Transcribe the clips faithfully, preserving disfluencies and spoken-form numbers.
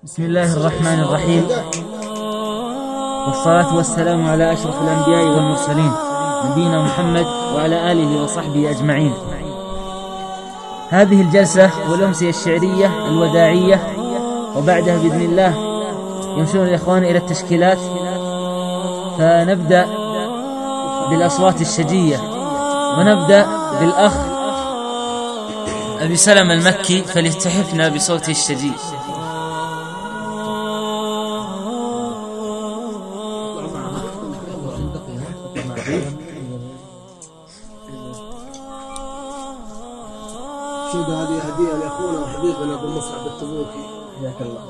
بسم الله الرحمن الرحيم، والصلاة والسلام على أشرف الأنبياء والمرسلين نبينا محمد وعلى آله وصحبه أجمعين. هذه الجلسة والأمسية الشعرية الوداعية، وبعدها بإذن الله يمشون الإخوان إلى التشكيلات، فنبدأ بالأصوات الشجية، ونبدأ بالأخ أبي سلم المكي فليتحفنا بصوته الشجي. شوف هذه هدية لأخونا وحبيبنا أبو مصعب التبوكي، حياك الله.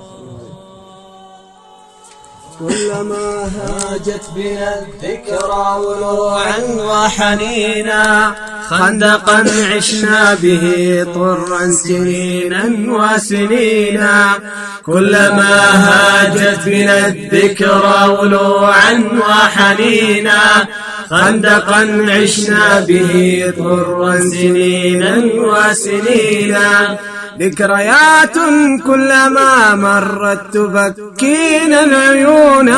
كلما هاجت بنا الذكرى ولوعا وحنينا، خندقا عشنا به طرا سنينا وسنينا. كلما هاجت بنا الذكرى ولوعا وحنينا، خندقا عشنا به طرا سنينا وسنينا. ذكريات كلما مرت تبكينا العيون،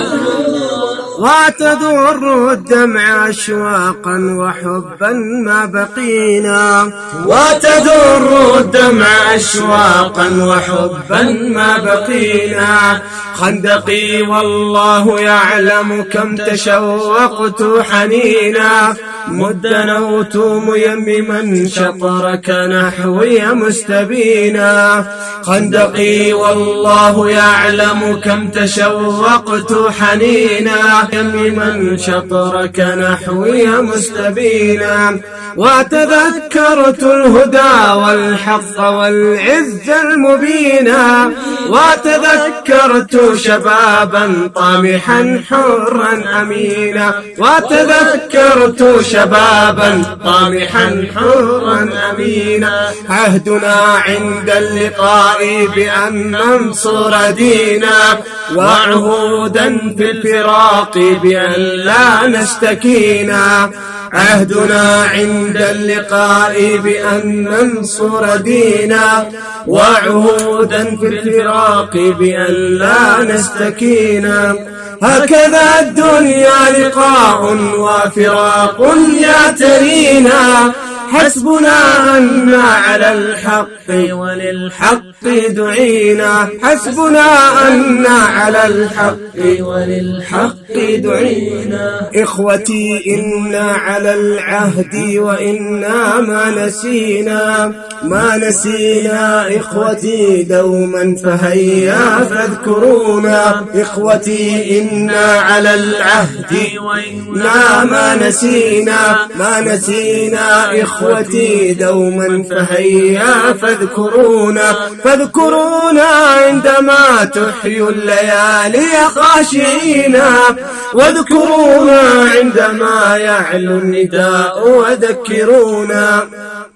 وتدور الدمع أشواقا وحبا ما بقينا. وتدور الدمع أشواقا وحبا ما بقينا. خندقي والله يعلم كم تشوقت حنينا، مد نوت ميمما شطرك نحوي مستبينا. خندقي والله يعلم كم تشوقت حنينا، يمما شطرك نحوي مستبينا. وتذكرت الهدى والحق والعز المبينا، وتذكرت شبابا طامحا حرا أمينا. وتذكرت شبابا طامحا حرا أمينا. عهدنا عند اللقاء بأن ننصر دينا، وعهودا في الفراق بأن لا نشتكينا. عهدنا عند اللقاء بأن ننصر دينا، وعهودا في الفراق بأن لا نستكينا. هكذا الدنيا لقاء وفراق يعترينا، حسبنا أن على الحق وللحق دعينا. حسبنا أن على الحق وللحق دعينا. إخوتي إنا على العهد وإنا ما نسينا، ما نسينا إخوتي دوما فهيا فاذكرونا. إخوتي إنا على العهد وإنا ما نسينا، ما نسينا إخوتي دوما فهيا فاذكرونا. فاذكرونا عندما تحيوا الليالي خاشعينا، واذكرونا عندما يعلو النداء وذكرونا.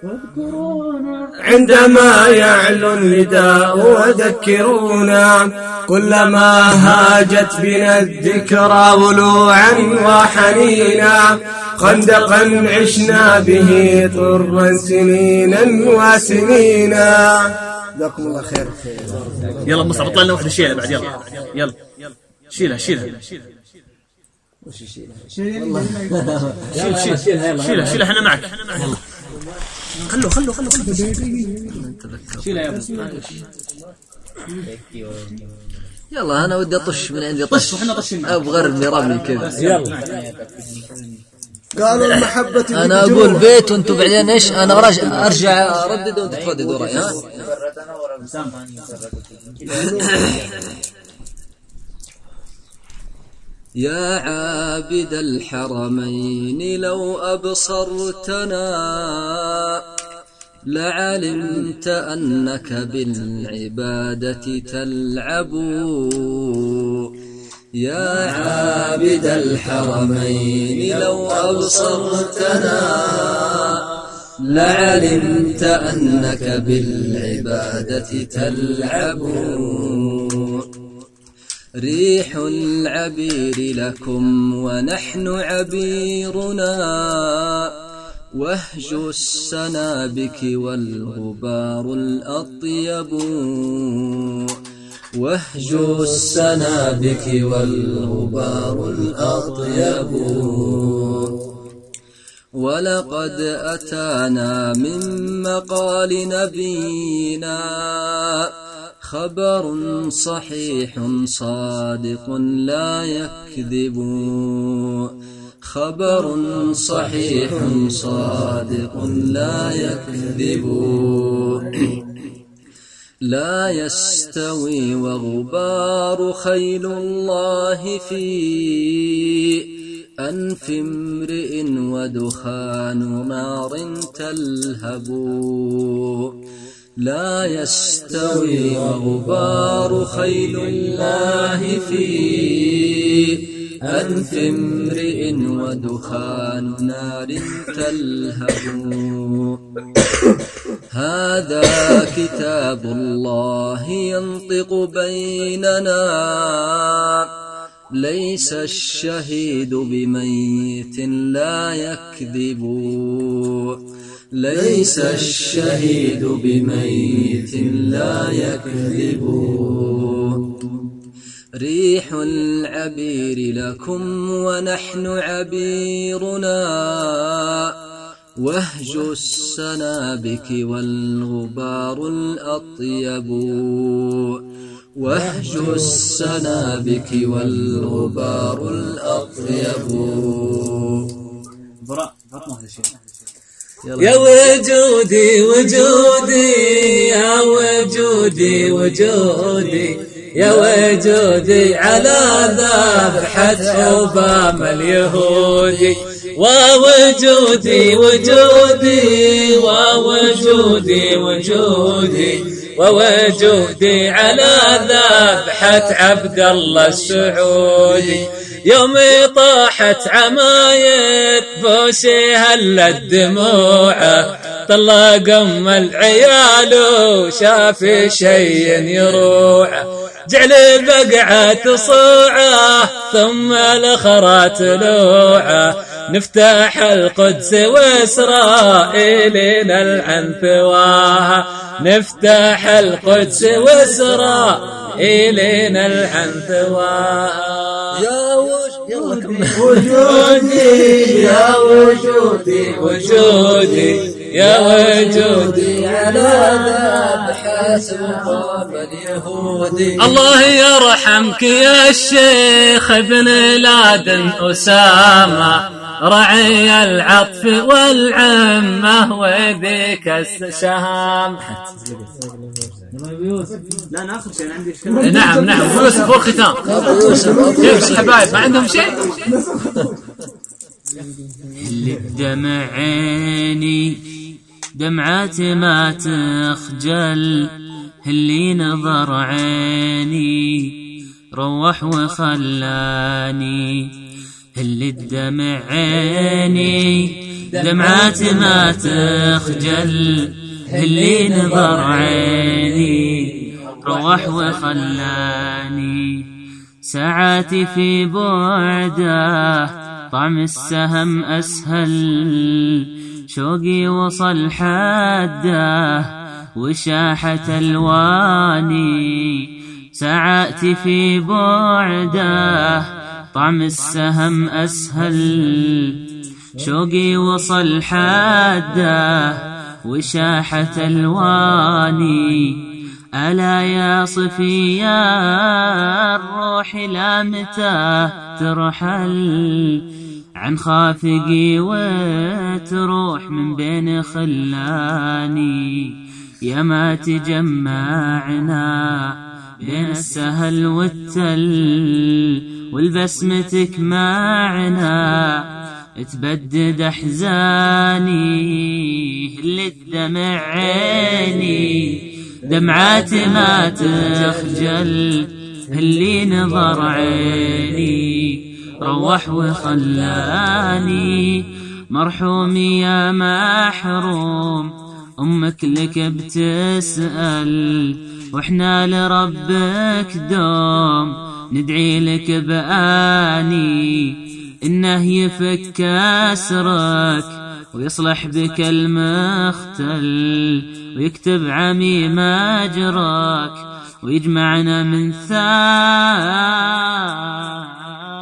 عندما يعلو النداء وذكرونا. كلما هاجت بنا الذكرى ولوعا وحنينا، خندقا عشنا به طرا سنينا وسنينا. جزاكم الله خير. يلا مصعب اطلع لنا واحدة شيلها بعد. يلا يلا شيلها شيلها وش شيلها؟ شيلها شيلها شيلها شيلها شيلها احنا معك. خلوا خلوا خلوا شيلها يا ابو. يلا انا ودي اطش من عندي طش، واحنا طشنا ابغى ارمي رمي كذا. يلا قالوا المحبة. انا اقول بيت وانتم بعدين ايش؟ انا ارجع ارجع اردد وانت تردد وراي. ها يا عابد الحرمين لو أبصرتنا، لعلمت أنك بالعبادة تلعب. يا عابد الحرمين لو أبصرتنا، لعلمت أنك بالعبادة تلعب. ريح العبير لكم ونحن عبيرنا، وهج السنابك والغبار الأطيب. وهج السنابك والغبار الأطيب. ولقد أتانا من مقال نبينا خبر صحيح صادق لا يكذب. خبر صحيح صادق لا يكذب. لا يستوي وغبار خيل الله في أنف امرئ ودخان نار تلهب. لا يستوي وغبار خيل الله في أنف امرئ ودخان نار تلهب. هذا كتاب الله ينطق بيننا ليس الشهيد بميت لا يكذب. ليس الشهيد بميت لا يكذب. ريح العبير لكم ونحن عبيرنا وهج السنابك والغبار الأطيب. وهج السنابك والغبار الأطيب. يا وجودي وجودي يا وجودي وجودي يا وجودي على ذبحة أوباما اليهودي. ووجودي وجودي ووجودي وجودي ووجودي على ذبحة عبد الله السعودي. يوم طاحت عماير بوسي هلت دموعه طلق ام العيال وشاف شيء يروعه. جعل بقعة صوعه ثم الاخرى تلوعه. نفتح القدس واسرائيل نلعن ثواها. نفتح القدس واسرائيل نلعن ثواها. يا وجودي وجودي يا وجودي وجودي يا وجودي على ذبحة أوباما اليهودي. الله يرحمك يا الشيخ ابن لادن أسامة رعي العطف والعمة وذيك الشهامة. لا ناخذ شيء عندي اشكال. نعم نعم يوسف فوق ختام. كيف الحبايب ما عندهم شيء؟ دمع عيني دمعات ما تخجل اللي نظر عيني روح وخلاني. اللي الدمع عيني دمعات ما تخجل اللي نظر عيني روح وخلاني. ساعاتي في بعده طعم السهم أسهل شوقي وصل حده وشاحت ألواني. ساعاتي في بعده طعم السهم أسهل شوقي وصل حده وشاحت ألواني. ألا يا صفيا الروح لا متى ترحل عن خافقي وتروح من بين خلاني. يا ما تجمعنا بين السهل والتل والبسمتك معنا تبدد أحزاني. اللي الدمع عيني دمعات ما تخجل اللي نظر عيني روح وخلاني. مرحوم يا محروم أمك لك بتسأل وإحنا لربك دوم ندعي لك بآني. إنه يفك أسرك ويصلح بك المختل ويكتب عميم أجرك ويجمعنا من ثاني.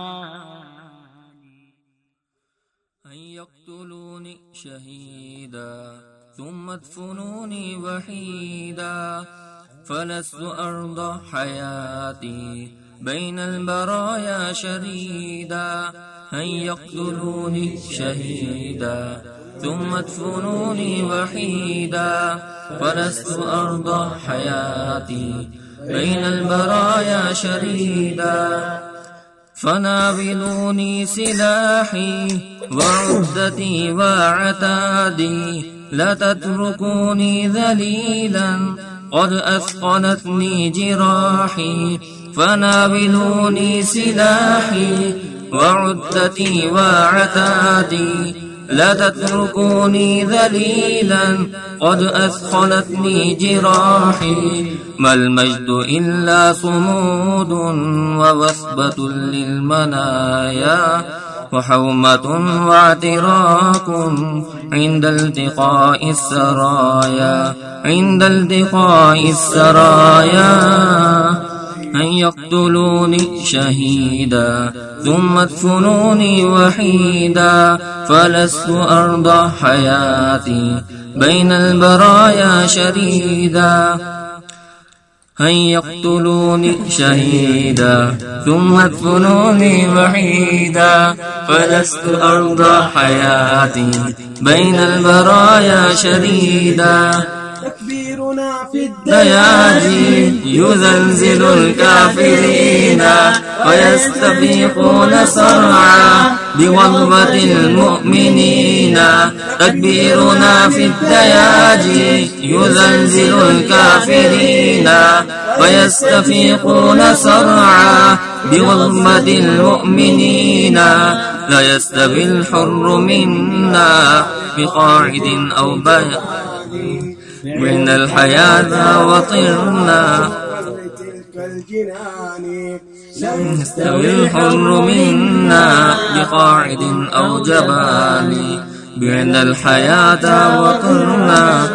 أن يقتلوني شهيدا ثم ادفنوني وحيدا فلست أرضى حياتي بين البرايا شريدا. أن يقتلوني شهيدا ثم ادفنوني وحيدا فلست أرضى حياتي بين البرايا شريدا. فناولوني سلاحي وعدتي وعتادي لا تتركوني ذليلا قد أثقلتني جراحي. فناولوني سلاحي وعدتي وعتادي لا تتركوني ذليلا قد أثقلتني جراحي. ما المجد إلا صمود ووثبة للمنايا وحومة واعتراك عند التقاء السرايا عند التقاء السرايا. أن يقتلوني شهيدا ثم ادفنوني وحيدا فلست أرضى حياتي بين البرايا شريدا. أن يقتلوني شهيدا ثم ادفنوني وحيدا فلست أرضى حياتي بين البرايا شريدا. تكبيرنا في الدياجي يزلزل الكافرين ويستبيقون صرعا بوضبة المؤمنين. تكبيرنا في الدياجي يزلزل الكافرين ويستفيقون صرعا بوضبة المؤمنين. لا يستوي الحر منا بقاعد أو بيع من الحياة وطرنا. لا يستوي الحر منا بقاعد أو جبال بعد الحياة وطرنا.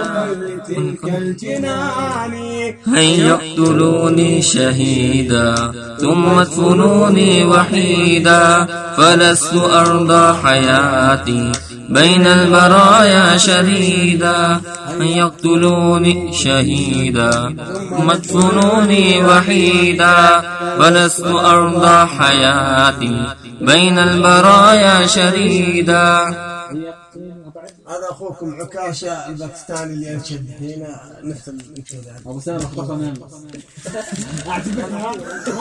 أن يقتلوني شهيدا ثم ادفنوني وحيدا فلست أرضى حياتي بين البرايا شريدا. أن يقتلوني شهيدا ثم ادفنوني وحيدا فلست أرضى حياتي بين البرايا شريدا. هذا أخوكم عكاشة الباكستاني اللي ينشد هنا نفس الانشود. أبو سامر اختفى من أعتبرها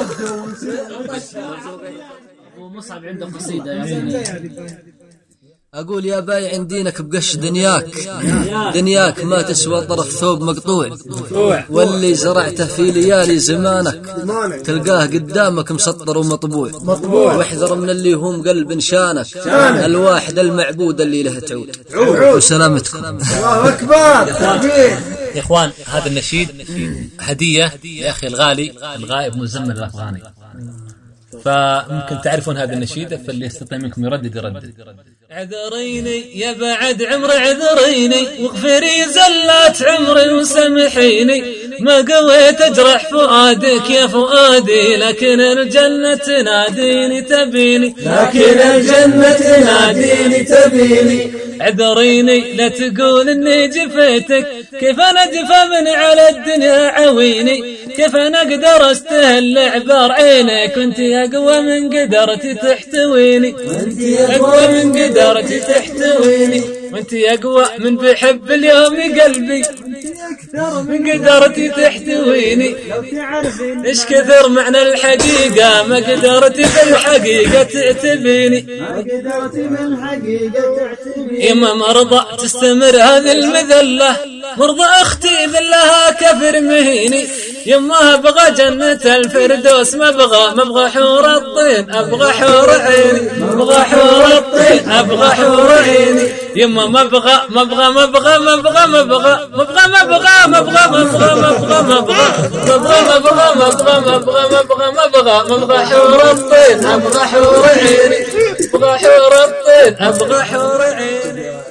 ومصعب عنده قصيدة يعني. أقول يا بايع دينك بقش دنياك دنياك ما تسوى طرف ثوب مقطوع واللي زرعته في ليالي زمانك تلقاه قدامك مسطر ومطبوع. واحذر من اللي هم قلب شانك الواحد المعبود اللي له تعود. وسلامتكم. الله أكبر. يا إخوان هذا النشيد هدية لأخي الغالي الغائب مزمل الأفغاني، فممكن تعرفون هذا النشيد، فاللي يستطيع منكم يردد يردد. عذريني يا بعد عمري عذريني واغفري زلات عمري وسامحيني، ما قويت اجرح فؤادك يا فؤادي لكن الجنة تناديني تبيني، لكن الجنة تناديني تبيني. عذريني لا تقول اني جفيتك، كيف انا جفا من على الدنيا عويني، كيف انا اقدر استهل عبار عينك وانت اقوى من قدرتي تحتويني، وانت اقوى من قدرتي تحتويني، وانت اقوى من بحب اليوم قلبي من قدرتي تحتويني. ايش كثر معنى الحقيقة ما قدرتي بالحقيقة تعتبيني، ما قدرتي بالحقيقة تعتبيني. يما مرضى تستمر هذه المذلة، مرضى اختي ذلها كفر مهيني، يما ابغى جنة الفردوس ما ابغى ما ابغى حور الطين، ابغى حور عيني، ما ابغى حور الطين، ابغى حور عيني. يما ما ابغى ما ابغى ما ابغى ما ابغى ما ابغى ما ابغى ما ابغى ما ابغى ما ابغى ما ابغى ما ابغى ما ابغى ما ابغى ما ابغى ما ابغى ما ابغى ما ابغى ما ابغى حور الطين، ابغى حور عيني، ابغى حور الطين، ابغى حور عيني.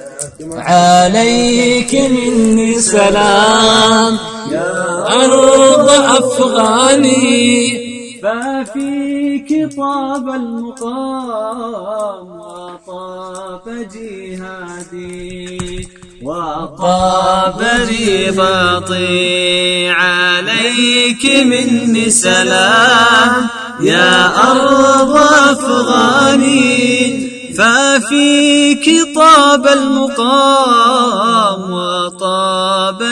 عليك مني سلام يا أرض أفغاني ففيك طاب المقام وطاب جهادي وطاب رباطي عليك مني سلام يا أرض أفغاني ففيك طاب المقام وطاب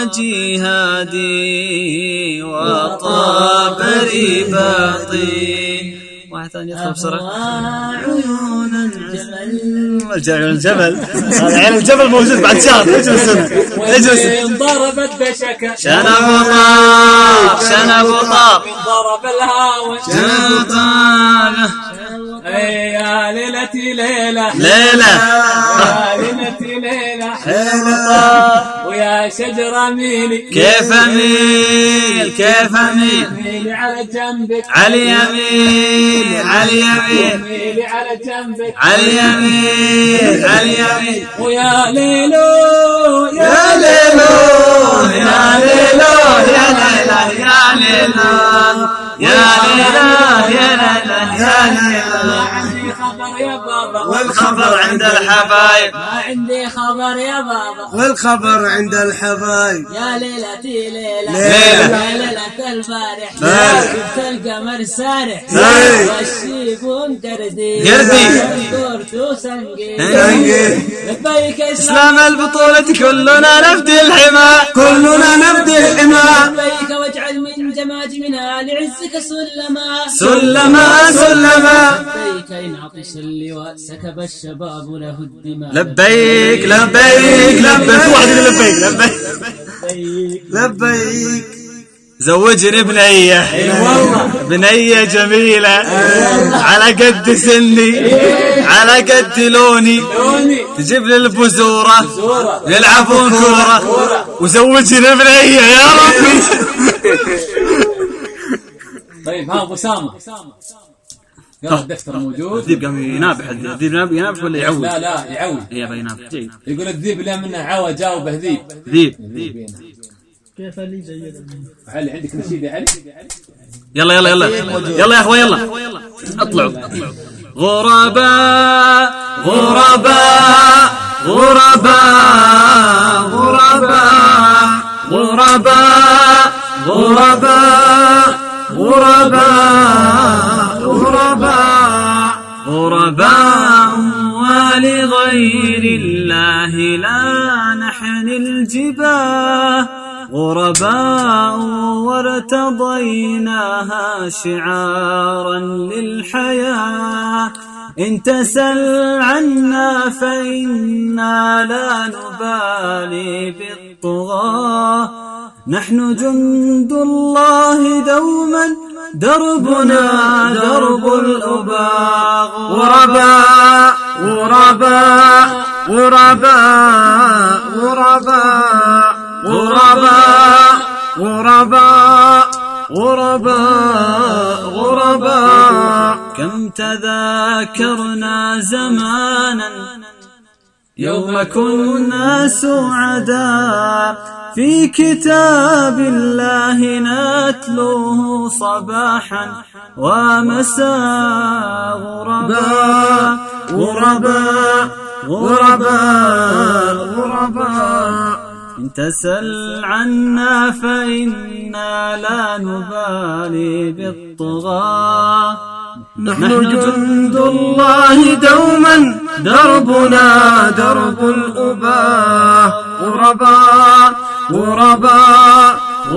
جهادي وطاب رباطي. واحد ثاني يدخل بسرعة. عيون الجمل عيون الجمل هذا عين الجمل موجود بعد شهر. اجلس اجلس. ضربت بشكا شنب وطاب شنب وطاب ضرب الهاوي شنب وطاب. يا ليلتي ليلة ليلة يا ليلتي ليلة حلوة ويا شجرة ميلي كيف اميل كيف اميل ميلي على جنبك على يمين على يمين ميلي على جنبك على يمين على يمين. ويا ليلو يا ليلو يا ليلو يا ليلى يا ليلو يا ليلى يا ليلى يا ليلى. ما عندي خبر يا بابا والخبر عند الحبايب. ما عندي خبر يا بابا والخبر عند الحبايب. يا ليلتي ليلة ليلة يا ليلة البارح شفت القمر سارح والشيب ومقردي قردي دورت وسنقي لبيك اسلام البطولة كلنا نفدي الحمى كلنا نفدي الحمى. لبيك واجعل من جماجمنا لعزك سلما سلما سلما. لبيك إن عطش اللواء سكب الشباب له الدماء. لبيك لبيك لبيك واحد لبيك لبيك لبيك. زوجني بنية بنية جميلة على قد سني على قد لوني تجيب لي البزورة يلعبون كورة وزوجني بنية يا ربي. طيب ها أبو سامة يلا الدفتر موجود. الذيب قام ينابح. الذيب ينابح ولا يعوج؟ لا لا يعوج. يبا ينابح. جيد. يقول الذيب لا منه عوى جاوبه ذيب. ذيب ذيب. كيف اللي زي علي عندك نشيد يا علي؟ يلا يلا يلا يلا يا اخوان يلا اطلعوا اطلعوا. غرباء غرباء غرباء غرباء غرباء غرباء غرباء غرباء غرباء ولغير الله لا نحن الجباه. غرباء وارتضيناها شعارا للحياة. إن تسل عنا فإنا لا نبالي بالطغاة. نحن جند الله دوما دربنا درب الأباء. غرباء غرباء غرباء غرباء غرباء غرباء غرباء غرباء. كم تذاكرنا زمانا يوم كنا سعداء في كتاب الله نتلوه صباحا ومساء. غرباء غرباء غرباء غرباء. إن تسل عنا فإنا لا نبالي بالطغاة. نحن جند الله دوما دربنا درب الأباء. غرباء غرباء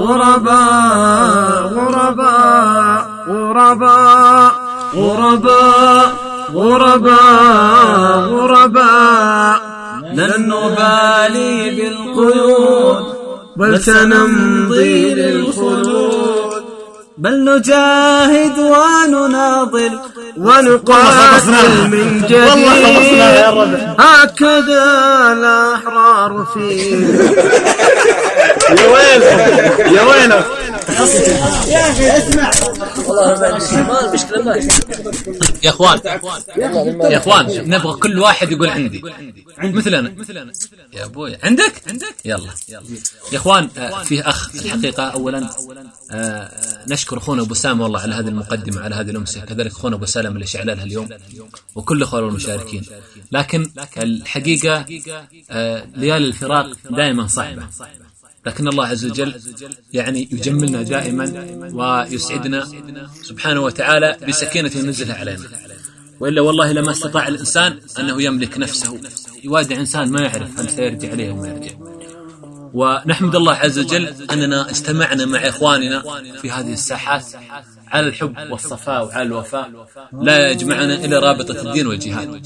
غرباء غرباء غرباء غرباء غرباء غرباء. لن نبالي بالقيود بل سنمضي للخلود. بل نجاهد ونناضل ونقاتل من جديد. هكذا الأحرار فيه. يا ويلك يا ويلك. يا اخي اسمع والله ما المشكلة ما يا اخوان يا اخوان نبغى كل واحد يقول عندي مثلنا يا ابوي عندك يلا يا اخوان. فيه اخ الحقيقة اولا نشكر اخونا ابو سامة والله على هذه المقدمة على هذه الامسية، كذلك اخونا ابو سلام اللي شعلها اليوم وكل اخوان المشاركين. لكن الحقيقة ليالي الفراق دائما صعبة، لكن الله عز وجل يعني يجملنا دائما ويسعدنا سبحانه وتعالى بسكينة ينزلها علينا، وإلا والله لما استطاع الإنسان أنه يملك نفسه. يوادع إنسان ما يعرف هل سيرجع عليه وما يرجع. ونحمد الله عز وجل أننا استمعنا مع إخواننا في هذه الساحات على الحب والصفاء وعلى الوفاء، لا يجمعنا إلا رابطة الدين والجهاد.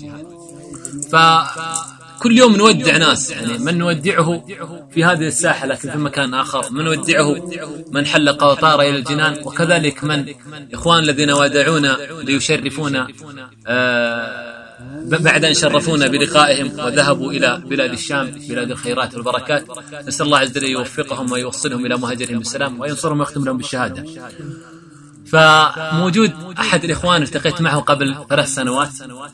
فكل يوم نودع ناس، يعني من نودعه في هذه الساحة لكن في مكان آخر، من نودعه من حلق وطار إلى الجنان، وكذلك من إخوان الذين وادعونا ليشرفونا آه بعد أن شرفونا بلقائهم وذهبوا إلى بلاد الشام بلاد الخيرات والبركات. نسأل الله عز وجل يوفقهم ويوصلهم إلى مهاجرهم بالسلام وينصرهم ويختم لهم بالشهادة. فموجود أحد الإخوان التقيت معه قبل ثلاث سنوات،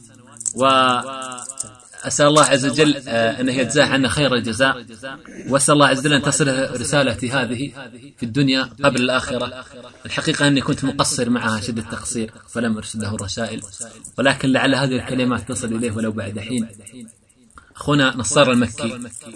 وأسأل الله عز وجل أنه يجزاه عنا خير الجزاء، وأسأل الله عز وجل أن تصل رسالتي هذه في الدنيا قبل الآخرة. الحقيقة أني كنت مقصر معها شدة تقصير فلم أرسل له الرسائل، ولكن لعل هذه الكلمات تصل إليه ولو بعد حين. أخونا نصار المكي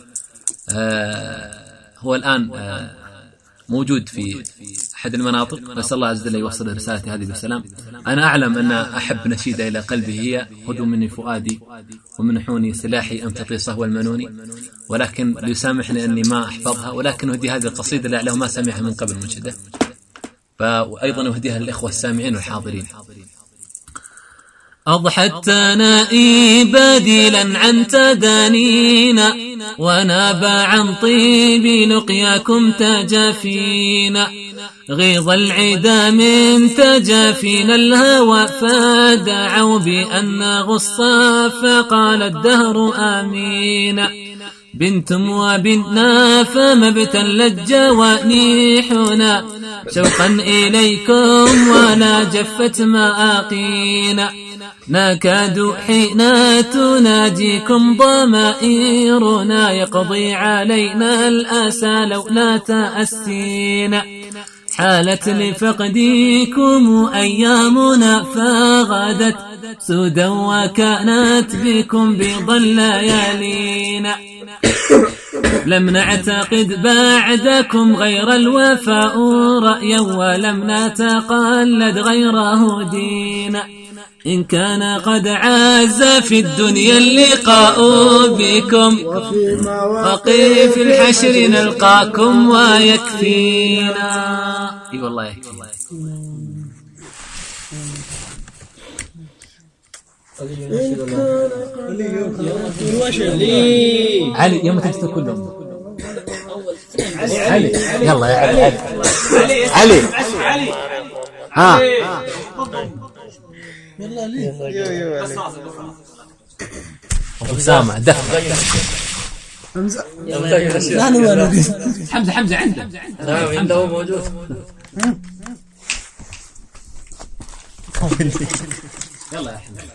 آه هو الآن آه موجود في أحد المناطق، نسأل الله عز وجل يوصل رسالتي هذه بالسلام. أنا أعلم أن أحب نشيدة إلى قلبه هي خذوا مني فؤادي ومنحوني سلاحي أمتطي صهو المنوني، ولكن ليسامحني أني ما أحفظها، ولكن أهدي هذه القصيدة لعله ما سمعها من قبل منشدة، وأيضا أهديها للإخوة السامعين والحاضرين. أضحت تنائي بديلا عن تدانينا، ونابى عن طيب لقياكم تجافينا، غيظ العدا من تجافينا الهوى فدعوا بأن غصا فقال الدهر آمين. بنتم وبننا فما ابتلت جوانيحنا شوقا إليكم ولا جفت مآقينا، نكاد حين تناجيكم ضمائرنا يقضي علينا الأسى لولا تأسينا. حالت لفقدكم أيامنا فغدت سودا وكانت بكم بيض الليالينا، لم نعتقد بعدكم غير الوفاء رأيا ولم نتقلد غيره دينا. إن كان قد عز في الدنيا اللقاء بكم وقي في الحشر نلقاكم ويكفينا. اي والله يكفي. علي يوم تجد كلهم علي يلا يا علي علي علي ها يلا ليه ابو سامع دفع حمزه حمزه حمزه عنده عنده موجود. يلا يا حمزه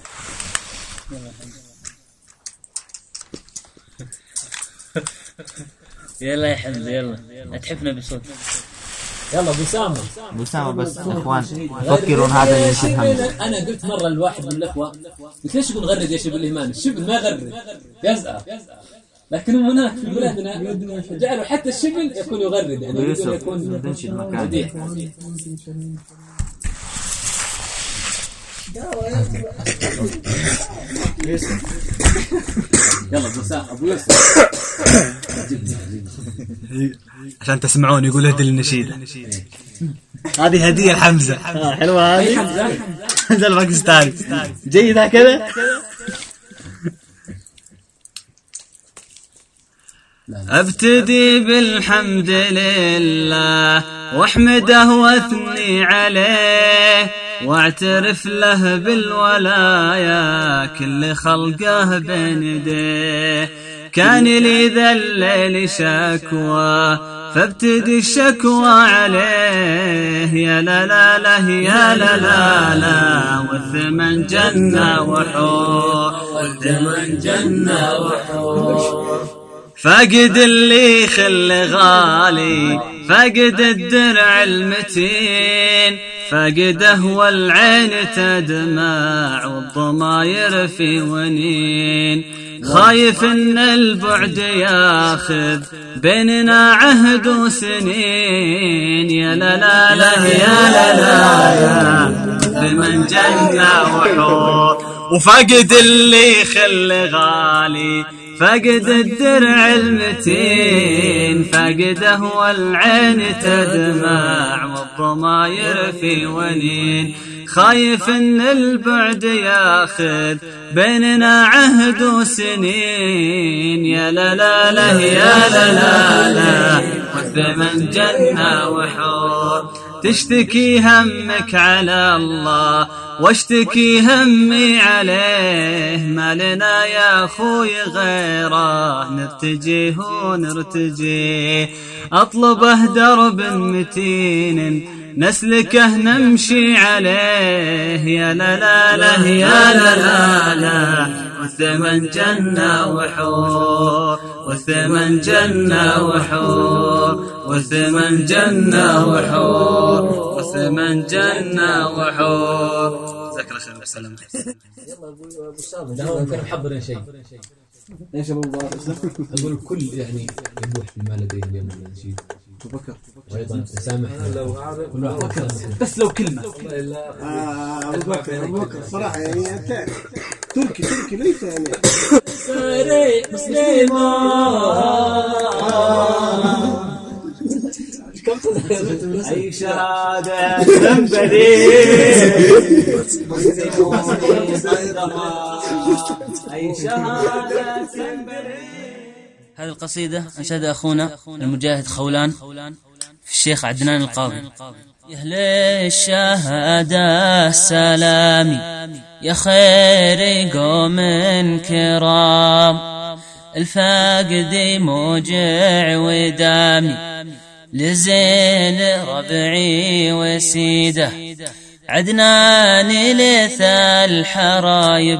يلا يا حمزه يلا اتحفنا بصوت. يلا ابو سامة ابو سامة بس اخوان فكروا هذا اللي يفهم. انا قلت مره لواحد من الاخوه قلت ليش يقول غرد يا شبل الايمان؟ الشبل ما يغرد يزعر، لكن هناك في بلادنا جعلوا حتى الشبل يكون يغرد، يعني يكون تنشد مكان. يلا ابو سامة ابو يوسف عشان تسمعون يقول اهدي النشيدة. هذه هدية لحمزة. حلوة هذه حمزة الباكستاني جيد هكذا. ابتدي بالحمد لله واحمده واثني عليه واعترف له بالولايا كل خلقه بين يديه. كان لي ذا الليل شكوى فابتدي الشكوى عليه يا لا لا لا يا لا لا لا والثمن جنة وحور والثمن جنة وحور فاقد اللي خل غالي فاقد الدرع المتين فاقده والعين تدمع والضماير في ونين خايف ان البعد ياخذ بيننا عهد وسنين يا لا لا لا يا لا لا يا ثمن جنة وحور وفاقد اللي خل غالي فاقد الدرع المتين فاقده والعين تدمع والضماير في ونين خايف ان البعد ياخذ بيننا عهد وسنين يا لا لا لا يا لا لا لا والثمن جنة وحور تشتكي همك على الله واشتكي همي عليه ما لنا يا اخوي غيره نرتجيه ونرتجيه اطلبه درب متين نسلكه نمشي عليه يا لا لا لا يا لا لا لا والثمن جنة وحور والثمن جنة وحور والثمن جنة وحور والثمن جنة وحور. جزاك الله خير وسلام. يلا ابو ابو كانوا محضرين شيء. ايش ابو مبارك؟ اقول الكل يعني يبوح بما لديه اليوم من النشيد. ابو بكر وايضا تسامح كل واحد بس لو كلمه. ابو بكر ابو بكر صراحه يعني تركي تركي ليس يعني ساري مسلمة أي شهادة تنبري أي شهادة تنبري. هذه القصيدة أنشدها أخونا المجاهد خولان في الشيخ عدنان القاضي. يا أهل الشهادة سلامي يا خير قوم كرام الفاقد موجع ودامي لزين ربعي وسيده عدنان لث الحرايب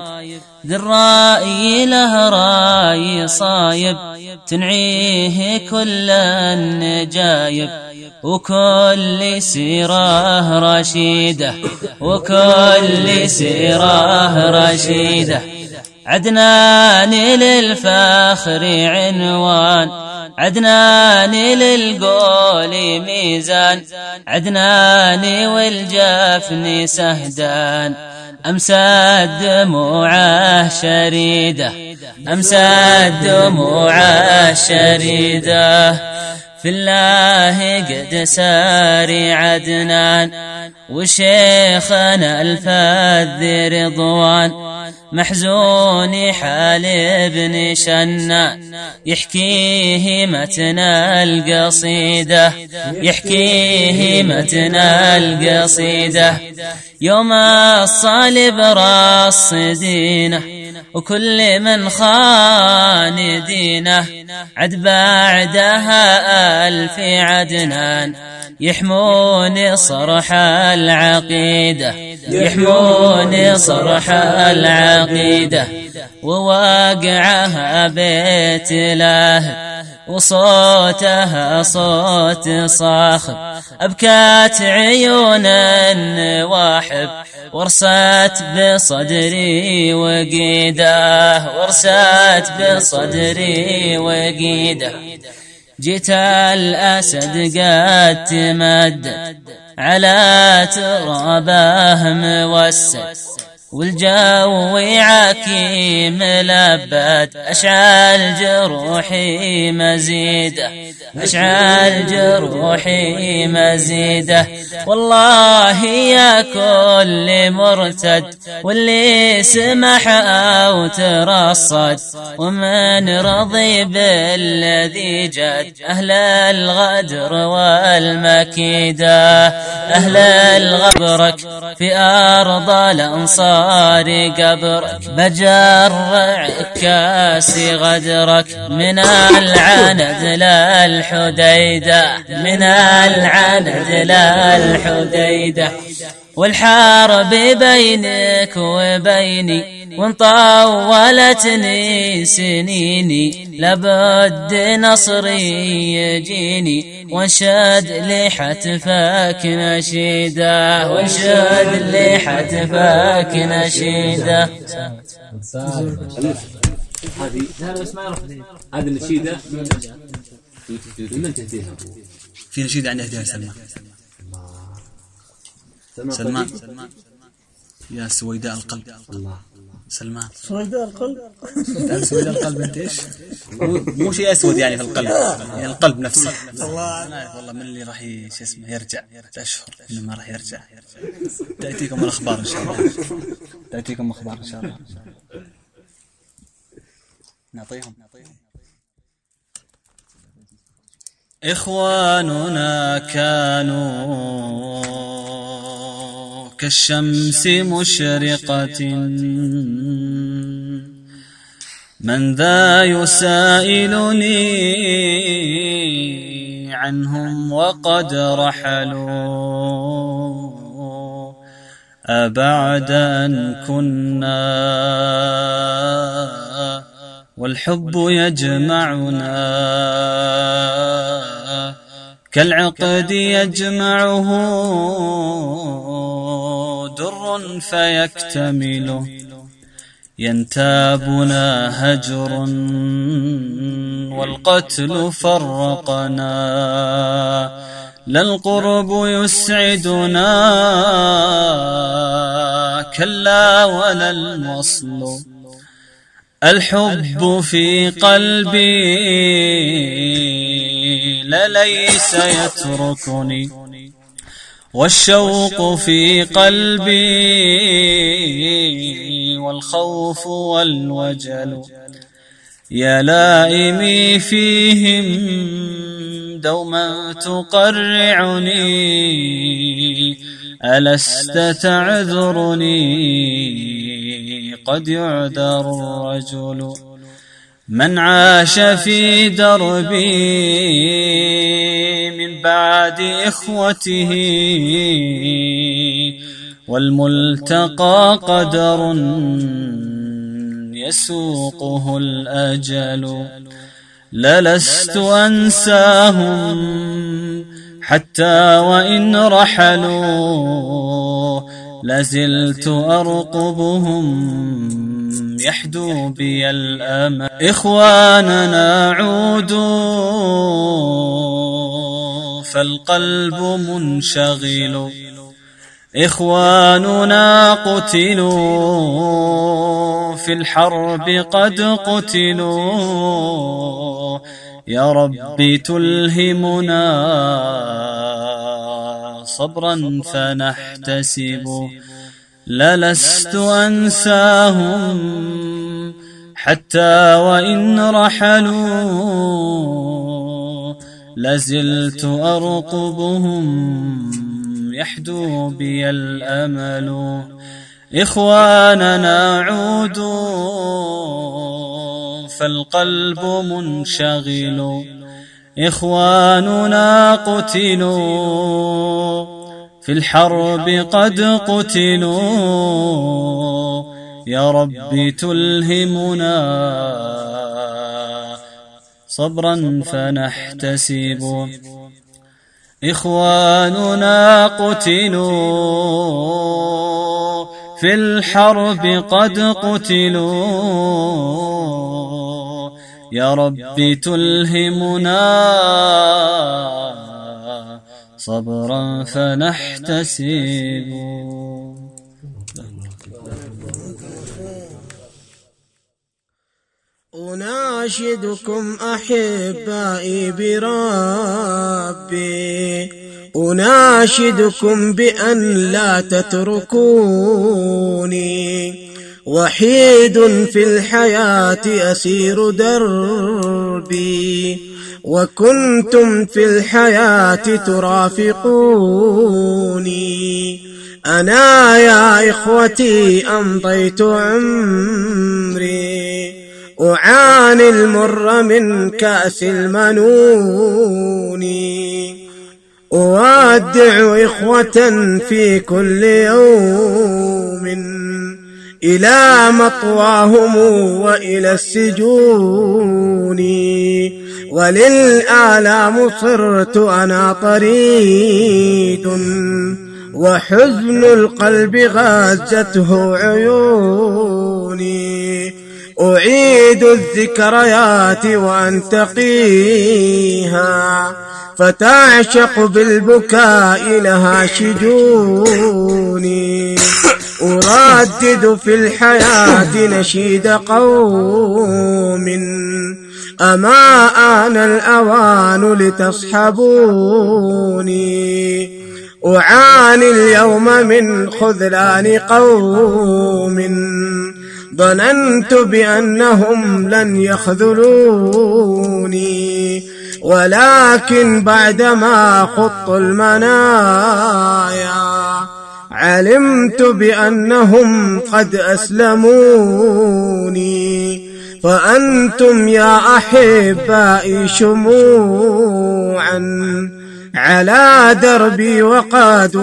ذراي له راي صايب تنعيه كل النجايب وكل سيره رشيده وكل سيره رشيده عدنان للفخر عنوان عدنان للقول ميزان عدنان والجفن سهدان أمسى دموعه شريدة أمسى دموعه شريدة في الله قد ساري عدنان وشيخنا الفذ رضوان محزون حال ابن شنان يحكيه متن القصيدة يحكيه متن القصيدة يوم الصلب راس دينه وكل من خان دينه عد بعدها ألف عدنان يحمون صرح العقيدة يحمون صرح العقيدة وواقعها بيت الله وصوتها صوت صاخب أبكات عيون النواحب ورست بصدري وقيده ورست بصدري وقيده جيت الأسد قد تمدد على ترابه موسد والجو عكي ملبد أشعل جروحي مزيدة أشعل جروحي مزيدة والله يا كل مرتد واللي سمح أو ترصد ومن رضي بالذي جد أهل الغدر والمكيدة أهل الغبرك في أرض الأنصار انصاري قبرك بجرع كاسي غدرك من العند للحديدة من العند للحديدة والحرب بينك وبيني وان طولتني سنيني لابد نصري يجيني وانشد لي حتفك نشيده وانشد لي حتفك نشيده. هذه هذه النشيدة لمن تهديها؟ في نشيدة عندها هدية سلمان. سلمان يا سويداء القلب. الله سلمان سويداء القلب. سويداء القلب انت ايش؟ مو شيء اسود يعني في القلب، يعني القلب نفسه. الله انا اعرف والله من اللي راح شو اسمه يرجع اشهر انه ما راح يرجع. تاتيكم الاخبار ان شاء الله. تاتيكم اخبار ان شاء الله. نعطيهم نعطيهم. إخواننا كانوا كالشمس مشرقة من ذا يسائلني عنهم وقد رحلوا أبعد أن كنا والحب يجمعنا كالعقد يجمعه در فيكتمل ينتابنا هجر والقتل فرقنا لا القرب يسعدنا كلا ولا الوصل الحب في قلبي لليس يتركني والشوق في قلبي والخوف والوجل يا لائمي فيهم دوما تقرعني ألست تعذرني قد يعذر الرجل من عاش في دربي من بعد إخوته والملتقى قدر يسوقه الأجل للست أنساهم حتى وإن رحلوا لازلت أرقبهم يحدو بي الأمل إخواننا عودوا فالقلب منشغل إخواننا قتلوا في الحرب قد قتلوا يا رب تلهمنا صبرا فنحتسب للست أنساهم حتى وإن رحلوا لازلت أرقبهم يحدو بي الأمل إخواننا عودوا فالقلب منشغل إخواننا قتلوا في الحرب قد قتلوا يا رب تلهمنا صبرا فنحتسب إخواننا قتلوا في الحرب قد قتلوا يا رب تلهمنا صبرا فنحتسب. أناشدكم أحبائي بربي أناشدكم بأن لا تتركوني وحيد في الحياة أسير دربي وكنتم في الحياة ترافقوني أنا يا إخوتي أمضيت عمري أعاني المر من كأس المنون، أودع إخوة في كل يوم إلى مطواهم وإلى السجون، وللآلام صرت أنا طريد، وحزن القلب غازته عيوني، أعيد الذكريات وأنتقيها، فتعشق بالبكاء لها شجوني، أردد في الحياة نشيد قوم، أما آن الأوان لتصحبوني، أعاني اليوم من خذلان قوم، ظننت بأنهم لن يخذلوني، ولكن بعدما خضت المنايا علمت بأنهم قد أسلموني، فأنتم يا أحبائي شموعا على دربي وقد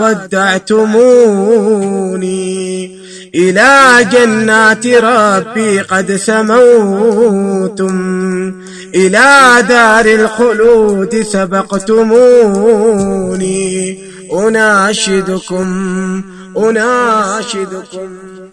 ودعتموني، إلى جنات ربي قد سموتم، إلى دار الخلود سبقتموني، أناشدكم أناشدكم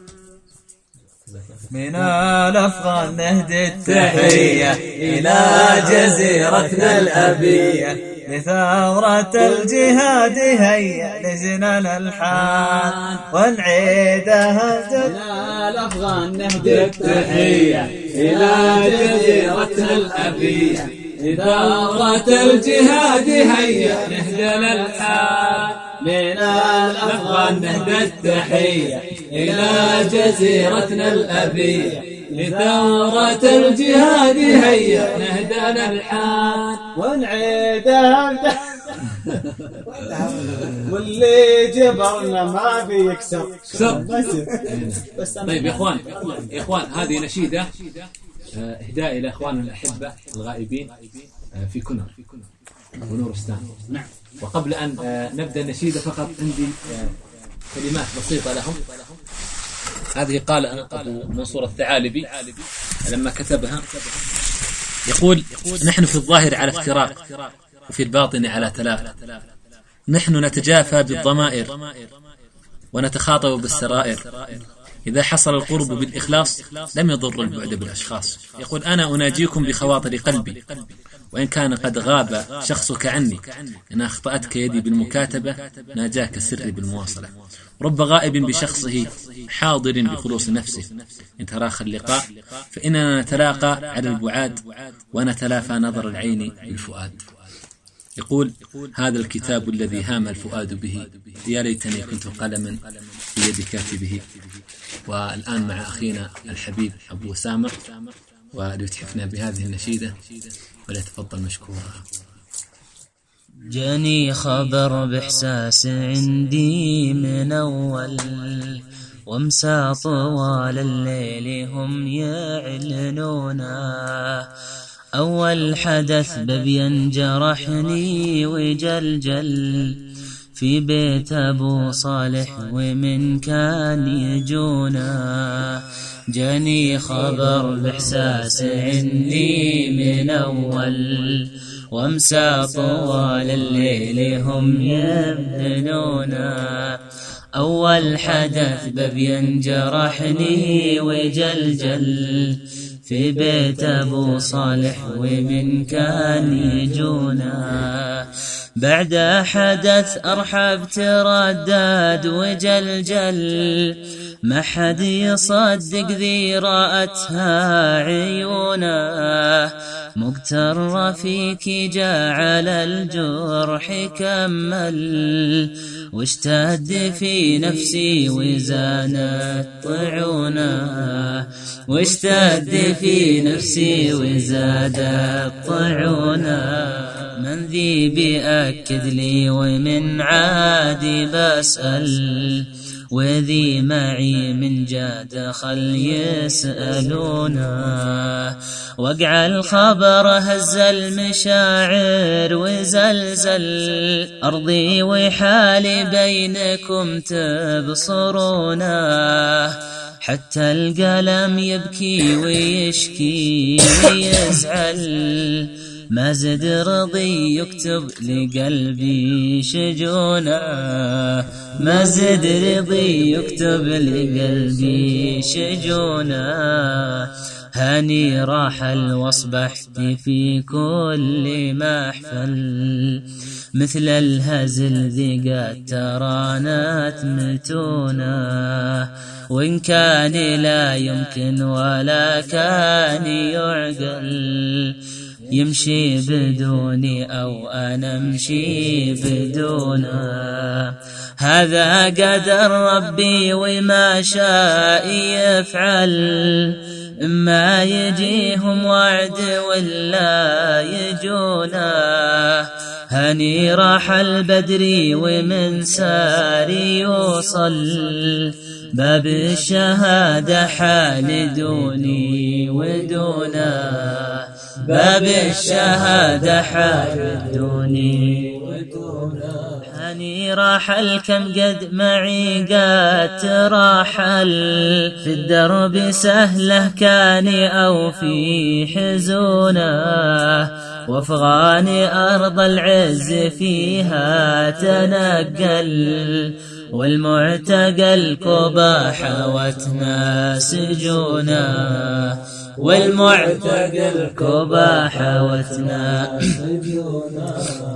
من الأفغان نهدي التحية إلى جزيرتنا الأبية، لثورة الجهاد هيا نزنا الألحان ونعيدها. من الأفغان نهدي التحية إلى جزيرتنا الأبية، لثورة الجهاد هيا نهدى الألحان. من الأفغان نهدى التحية إلى جزيرتنا الأبية، لثورة الجهاد هيا نهدى الألحان ونعيدها. واللي جبرنا ما بيكسر. طيب يا اخوان يا اخوان هذه نشيدة إهداء إلى إخواننا الأحبة الغائبين في كنر ونورستان. نعم. وقبل أن نبدأ النشيدة فقط عندي كلمات بسيطة لهم. هذه قال أبو منصور الثعالبي لما كتبها، يقول: نحن في الظاهر على افتراق وفي الباطن على تلاقى، نحن نتجافى بالضمائر ونتخاطب بالسرائر، إذا حصل القرب بالإخلاص لم يضر البعد بالأشخاص. يقول: أنا أناجيكم بخواطر قلبي، وإن كان قد غاب شخصك عني، إن أخطأتك يدي بالمكاتبة ناجاك سري بالمواصلة. رب غائب بشخصه حاضر بخلوص نفسه، إن تراخى اللقاء فإننا نتلاقى على البعاد ونتلافى نظر العين بالفؤاد. يقول: هذا الكتاب الذي هام الفؤاد به، يا ليتني كنت قلما في يد كاتبه. والآن مع أخينا الحبيب أبو أسامة، وليتحفنا بهذه النشيدة وليتفضل مشكورا. جاني خبر بإحساس عندي من أول، وامسى طوال الليل هم يعلنونا، أول حدث ببين جرحني وجلجل في بيت أبو صالح ومن كان يجونا. جاني خبر بإحساس عندي من أول، وامسى طوال الليل هم يبنونا، أول حدث ببين جرحني وجلجل في بيت أبو صالح ومن كان يجونا. بعد حدث أرحب تردد وجلجل، ما حد يصدق ذي رأتها عيونا، مقتر فيك جعل الجرح كمل، واشتد في نفسي وزانت طعونا، واشتد في نفسي وزادت طعونا. من ذي بيأكد لي ومن عادي بسأل وذي معي من جاد خل يسألونا وقع الخبر هز المشاعر وزلزل أرضي وحالي بينكم تبصرونا حتى القلم يبكي ويشكي ويزعل ما زد رضي يكتب لقلبي شجونا ما زد رضي يكتب لقلبي شجونا هاني راحل واصبحت في كل محفل مثل الهزل ذي قد ترانت متونا وإن كان لا يمكن ولا كان يعقل يمشي بدوني أو أنا أمشي بدونه هذا قدر ربي وما شاء يفعل إما يجيهم وعد ولا يجونه هني راح البدري ومن ساري يوصل باب الشهادة حال دوني ودونه باب الشهادة حال دوني ودونه هني راحل كم قد معي قد تراحل في الدرب سهله كاني أو في حزونه وافغاني أرض العز فيها تنقل والمعتقل كوبا حوتنا سجونا والمعتقل كوبا حوتنا سجونا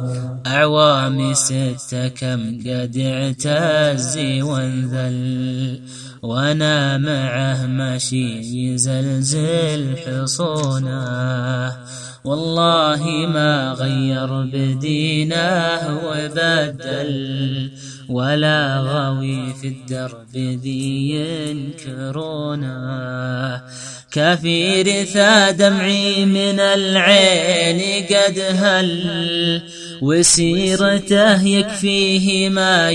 أعوامي ستة كم قد اعتزي وانذل وانا معه ماشي يزلزل حصونه والله ما غير بدينه وبدل ولا غوي في الدرب ذي ينكرونه كافي رثا دمعي من العين قد هل وسيرته يكفيه ما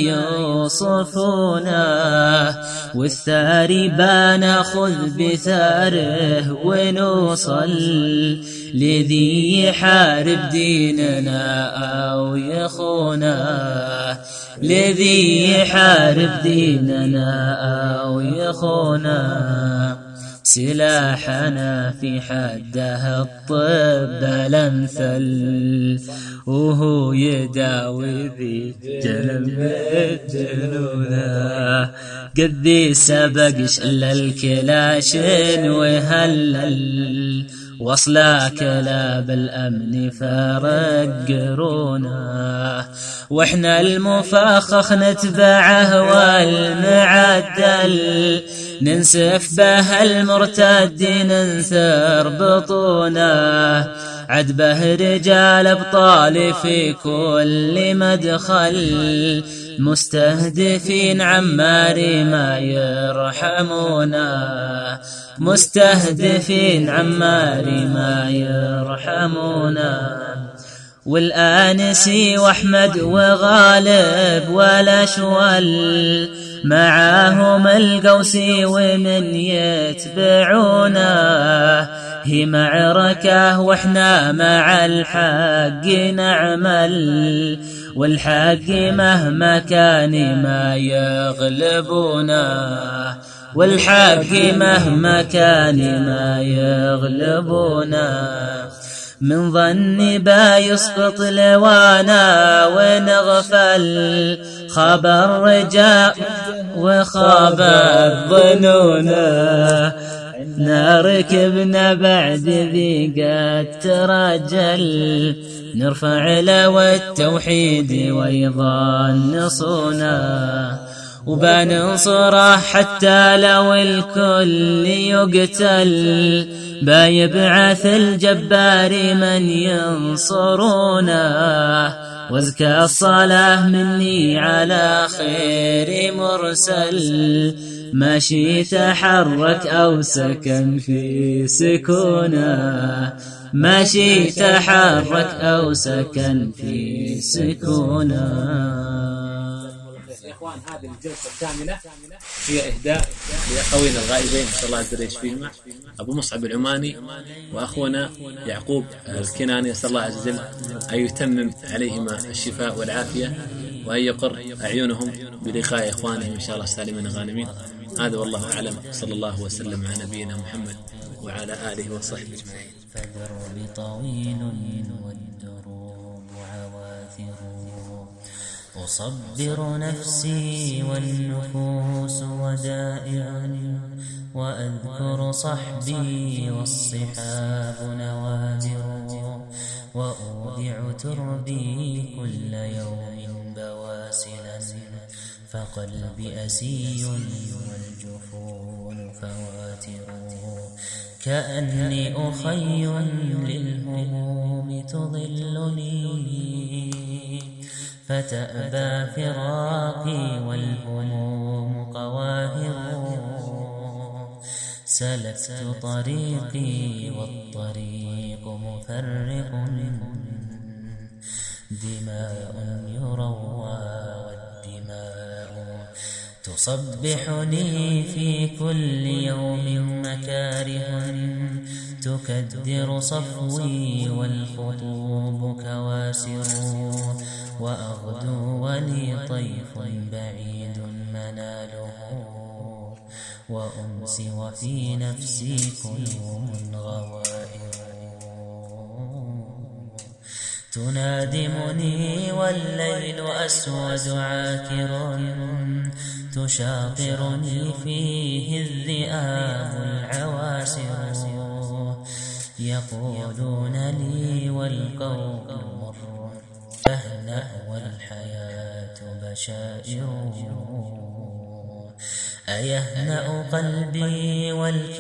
يوصفونه والثاري بناخذ بثاره ونوصل لذي يحارب ديننا أو يخونه لذي يحارب ديننا أو يخونه سلاحنا في حده الطب الأمثل وهو يداوي ذي جنب جنونه قد ذي سبق شل الكلاشن وهلل وصلا كلاب الأمن فرقرونا واحنا المفخخ نتبعه والمعدل ننسف به المرتد ننثر بطونه عدبه رجال ابطال في كل مدخل مستهدفين عماري ما يرحمونه مستهدفين عماري ما يرحمونه والآنسي واحمد وغالب والأشول معاهم القوسي ومن يتبعونه هي معركة واحنا مع الحق نعمل والحق مهما كان ما يغلبونه والحق مهما كان ما يغلبونه من ظن با يسقط لوانا ونغفل خاب الرجاء وخاب الظنونا نركبنا بعد ذي قد ترجل نرفع لو التوحيد ويظن نصونا وبننصره حتى لو الكل يقتل بايبعث الجبار من ينصرونا وازكى الصلاة مني على خير مرسل، ماشي تحرك أو سكن في سكونه، ماشي تحرك أو سكن في سكونه. إخوان هذه الجلسة الكاملة هي إهداء لأخوينا الغائبين نسأل الله عز وجل يشفيهما، أبو مصعب العماني وأخونا يعقوب الكناني، نسأل الله عز وجل أن يتمم عليهما الشفاء والعافية وأن يقر أعينهم بلقاء إخوانهم إن شاء الله سالمين غانمين. هذا والله أعلم، صلى الله وسلم على نبينا محمد وعلى آله وصحبه أجمعين. فالدرب طويل والدروب عواثر، أصبر نفسي والنفوس ودائع، وأذكر صحبي والصحاب نوادر، وأودع تربي كل يوم بواسلا، فقلبي أسي والجفون فواتر، كأني أخي للهموم تضلني، فتأبى فراقي والهموم قواهر، سلكت طريقي والطريق مفرق، دماء يروى والدماء تصبحني في كل يوم مكاره، تكدر صفوي والخطوب كواسر، وأغدو ولي طيف بعيد مناله، وأمسي وفي نفسي كلهم غوائر، تنادمني والليل أسود عاكر، تشاطرني فيه الذئاب العواسر، يقولون لي والقول مر فاهنأ والحياة بشائر، أيهنأ قلبي والكلام